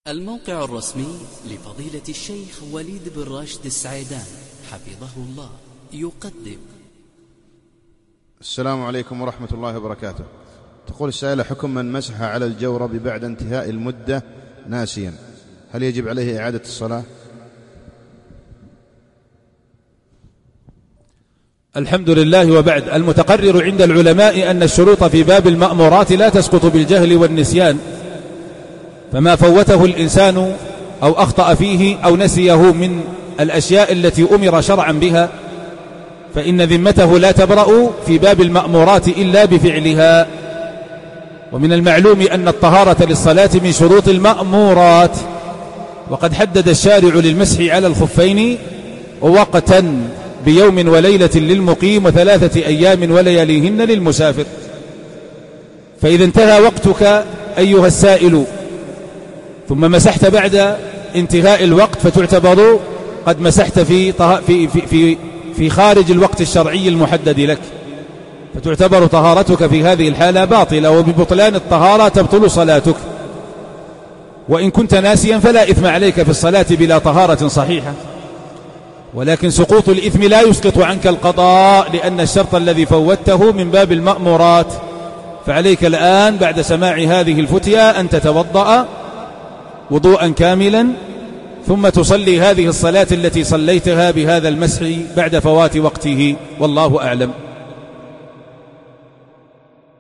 الموقع الرسمي لفضيلة الشيخ وليد بن راشد السعيدان حفظه الله يقدم. السلام عليكم ورحمة الله وبركاته. تقول السائلة: حكم من مسح على الجورب بعد انتهاء المدة ناسيا، هل يجب عليه إعادة الصلاة؟ الحمد لله، وبعد. المتقرر عند العلماء أن الشروط في باب المأمورات لا تسقط بالجهل والنسيان، فما فوته الإنسان أو أخطأ فيه أو نسيه من الأشياء التي أمر شرعا بها فإن ذمته لا تبرأ في باب المأمورات إلا بفعلها. ومن المعلوم أن الطهارة للصلاة من شروط المأمورات، وقد حدد الشارع للمسح على الخفين وقتا بيوم وليلة للمقيم و3 أيام ولياليهن للمسافر. فإذا انتهى وقتك أيها السائل ثم مسحت بعد انتهاء الوقت فتعتبر قد مسحت في خارج الوقت الشرعي المحدد لك، فتعتبر طهارتك في هذه الحالة باطلة، وببطلان الطهارة تبطل صلاتك. وإن كنت ناسيا فلا إثم عليك في الصلاة بلا طهارة صحيحة، ولكن سقوط الإثم لا يسقط عنك القضاء، لأن الشرط الذي فوته من باب المأمورات. فعليك الآن بعد سماع هذه الفتية أن تتوضأ وضوءا كاملا، ثم تصلي هذه الصلاة التي صليتها بهذا المسح بعد فوات وقته، والله أعلم.